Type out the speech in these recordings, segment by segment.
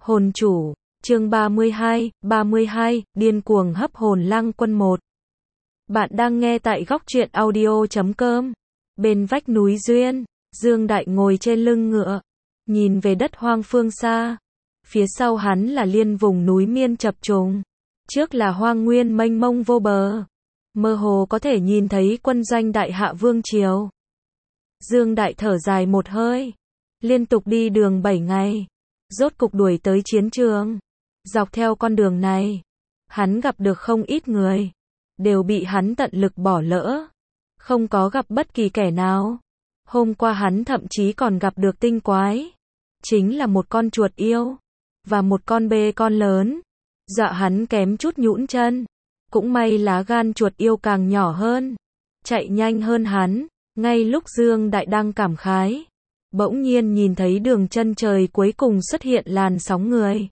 Hồn chủ, chương 32, điên cuồng hấp hồn lang quân 1. Bạn đang nghe tại góc truyện audio.com. Bên vách núi Duyên, Dương Đại ngồi trên lưng ngựa, nhìn về đất hoang phương xa. Phía sau hắn là liên vùng núi miên chập trùng, trước là hoang nguyên mênh mông vô bờ. Mơ hồ có thể nhìn thấy quân doanh Đại Hạ Vương Triều. Dương Đại thở dài một hơi, liên tục đi đường 7 ngày, rốt cục đuổi tới chiến trường. Dọc theo con đường này, hắn gặp được không ít người, đều bị hắn tận lực bỏ lỡ, không có gặp bất kỳ kẻ nào. Hôm qua hắn thậm chí còn gặp được tinh quái, chính là một con chuột yêu, và một con bê con lớn, dọa hắn kém chút nhũn chân. Cũng may lá gan chuột yêu càng nhỏ hơn, chạy nhanh hơn hắn. Ngay lúc Dương Đại đang cảm khái, bỗng nhiên nhìn thấy đường chân trời cuối cùng xuất hiện làn sóng người.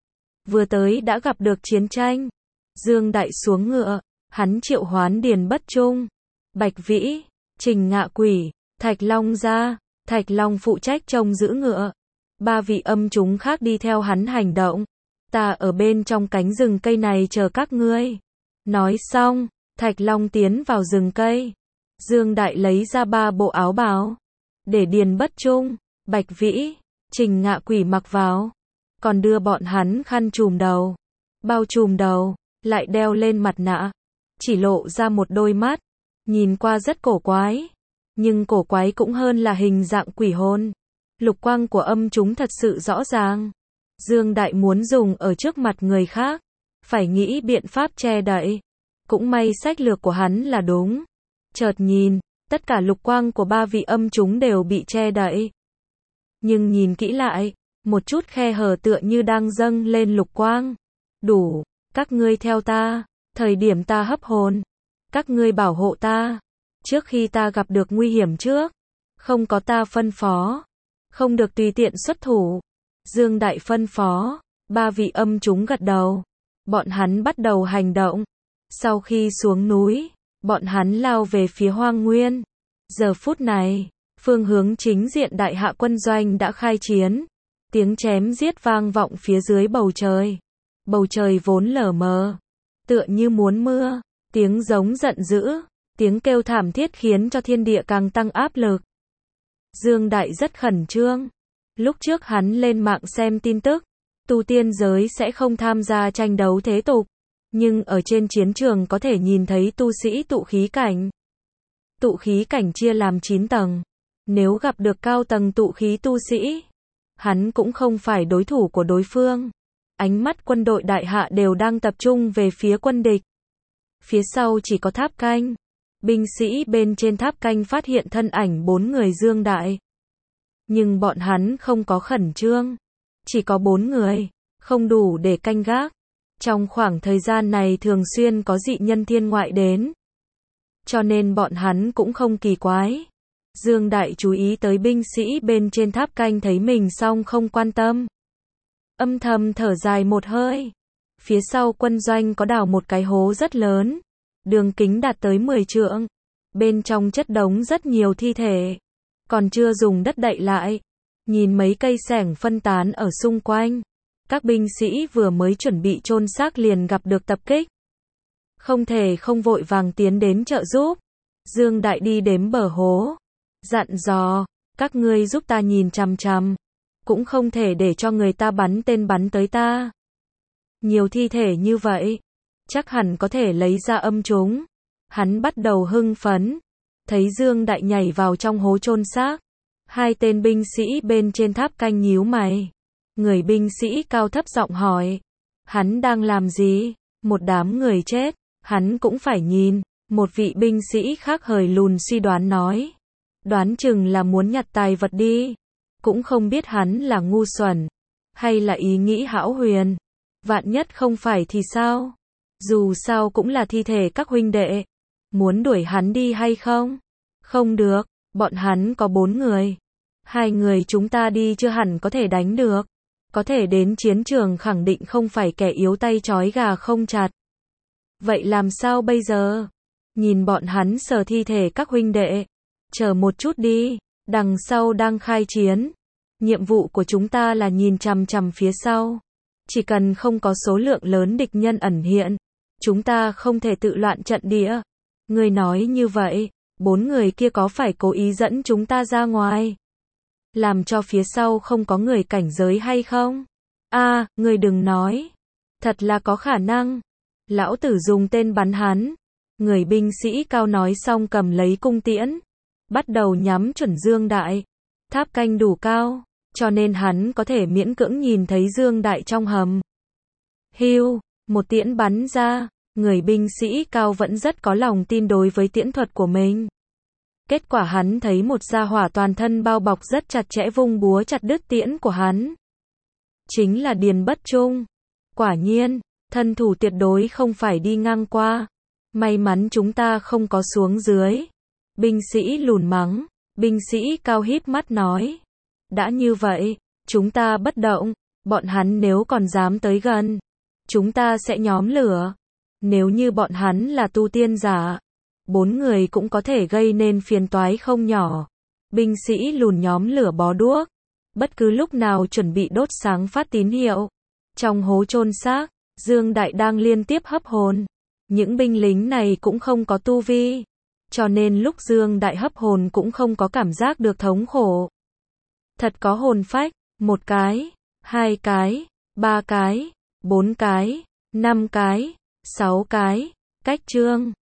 Vừa tới đã gặp được chiến tranh. Dương Đại xuống ngựa, hắn triệu hoán Điền Bất Trung, Bạch Vĩ, Trình Ngạ Quỷ, Thạch Long ra. Thạch Long phụ trách trông giữ ngựa, 3 vị âm chúng khác đi theo hắn hành động. Ta ở bên trong cánh rừng cây này chờ các ngươi. Nói xong, Thạch Long tiến vào rừng cây. Dương Đại lấy ra 3 bộ áo bào, để Điền Bất Trung, Bạch Vĩ, Trình Ngạ Quỷ mặc vào, còn đưa bọn hắn khăn trùm đầu, bao trùm đầu, lại đeo lên mặt nạ, chỉ lộ ra một đôi mắt, nhìn qua rất cổ quái, nhưng cổ quái cũng hơn là hình dạng quỷ hồn. Lục quang của âm chúng thật sự rõ ràng. Dương Đại muốn dùng ở trước mặt người khác, phải nghĩ biện pháp che đậy. Cũng may sách lược của hắn là đúng. Chợt nhìn, tất cả lục quang của 3 vị âm chúng đều bị che đậy. Nhưng nhìn kỹ lại, một chút khe hở tựa như đang dâng lên lục quang. Đủ, các ngươi theo ta, thời điểm ta hấp hồn, các ngươi bảo hộ ta, trước khi ta gặp được nguy hiểm trước, không có ta phân phó, không được tùy tiện xuất thủ. Dương Đại phân phó, 3 vị âm chúng gật đầu, bọn hắn bắt đầu hành động. Sau khi xuống núi, bọn hắn lao về phía hoang nguyên. Giờ phút này, phương hướng chính diện Đại Hạ quân doanh đã khai chiến. Tiếng chém giết vang vọng phía dưới bầu trời. Bầu trời vốn lờ mờ, tựa như muốn mưa. Tiếng giống giận dữ, tiếng kêu thảm thiết khiến cho thiên địa càng tăng áp lực. Dương Đại rất khẩn trương. Lúc trước hắn lên mạng xem tin tức, tu tiên giới sẽ không tham gia tranh đấu thế tục. Nhưng ở trên chiến trường có thể nhìn thấy tu sĩ tụ khí cảnh. Tụ khí cảnh chia làm 9 tầng. Nếu gặp được cao tầng tụ khí tu sĩ, hắn cũng không phải đối thủ của đối phương. Ánh mắt quân đội Đại Hạ đều đang tập trung về phía quân địch. Phía sau chỉ có tháp canh. Binh sĩ bên trên tháp canh phát hiện thân ảnh 4 người Dương Đại. Nhưng bọn hắn không có khẩn trương. Chỉ có 4 người, không đủ để canh gác. Trong khoảng thời gian này thường xuyên có dị nhân thiên ngoại đến, cho nên bọn hắn cũng không kỳ quái. Dương Đại chú ý tới binh sĩ bên trên tháp canh thấy mình xong không quan tâm. Âm thầm thở dài một hơi. Phía sau quân doanh có đào một cái hố rất lớn, đường kính đạt tới 10 trượng. Bên trong chất đống rất nhiều thi thể, còn chưa dùng đất đậy lại. Nhìn mấy cây xẻng phân tán ở xung quanh. Các binh sĩ vừa mới chuẩn bị chôn xác liền gặp được tập kích. Không thể không vội vàng tiến đến trợ giúp. Dương Đại đi đếm bờ hố, dặn dò, các ngươi giúp ta nhìn chằm chằm, cũng không thể để cho người ta bắn tên bắn tới ta. Nhiều thi thể như vậy, chắc hẳn có thể lấy ra âm chúng. Hắn bắt đầu hưng phấn, thấy Dương Đại nhảy vào trong hố chôn xác. 2 tên binh sĩ bên trên tháp canh nhíu mày. Người binh sĩ cao thấp giọng hỏi, hắn đang làm gì? Một đám người chết, hắn cũng phải nhìn. Một vị binh sĩ khác hời lùn suy đoán nói, đoán chừng là muốn nhặt tài vật đi. Cũng không biết hắn là ngu xuẩn, hay là ý nghĩ hão huyền. Vạn nhất không phải thì sao? Dù sao cũng là thi thể các huynh đệ. Muốn đuổi hắn đi hay không? Không được, bọn hắn có 4 người. 2 người chúng ta đi chưa hẳn có thể đánh được. Có thể đến chiến trường khẳng định không phải kẻ yếu tay trói gà không chặt. Vậy làm sao bây giờ? Nhìn bọn hắn sờ thi thể các huynh đệ. Chờ một chút đi, đằng sau đang khai chiến. Nhiệm vụ của chúng ta là nhìn chằm chằm phía sau. Chỉ cần không có số lượng lớn địch nhân ẩn hiện, chúng ta không thể tự loạn trận địa. Người nói như vậy, 4 người kia có phải cố ý dẫn chúng ta ra ngoài? Làm cho phía sau không có người cảnh giới hay không? Người đừng nói. Thật là có khả năng. Lão tử dùng tên bắn hắn. Người binh sĩ cao nói xong cầm lấy cung tiễn. Bắt đầu nhắm chuẩn Dương Đại. Tháp canh đủ cao, cho nên hắn có thể miễn cưỡng nhìn thấy Dương Đại trong hầm. Hưu, một tiễn bắn ra. Người binh sĩ cao vẫn rất có lòng tin đối với tiễn thuật của mình. Kết quả hắn thấy một gia hỏa toàn thân bao bọc rất chặt chẽ vung búa chặt đứt tiễn của hắn. Chính là Điền Bất Trung. Quả nhiên, thân thủ tuyệt đối không phải đi ngang qua. May mắn chúng ta không có xuống dưới. Binh sĩ lùn mắng, binh sĩ cao híp mắt nói. Đã như vậy, chúng ta bất động, bọn hắn nếu còn dám tới gần, chúng ta sẽ nhóm lửa. Nếu như bọn hắn là tu tiên giả, 4 người cũng có thể gây nên phiền toái không nhỏ. Binh sĩ lùn nhóm lửa bó đuốc, bất cứ lúc nào chuẩn bị đốt sáng phát tín hiệu. Trong hố chôn xác, Dương Đại đang liên tiếp hấp hồn. Những binh lính này cũng không có tu vi, cho nên lúc Dương Đại hấp hồn cũng không có cảm giác được thống khổ. Thật có hồn phách, 1 cái, 2 cái, 3 cái, 4 cái, 5 cái, 6 cái, cách chương.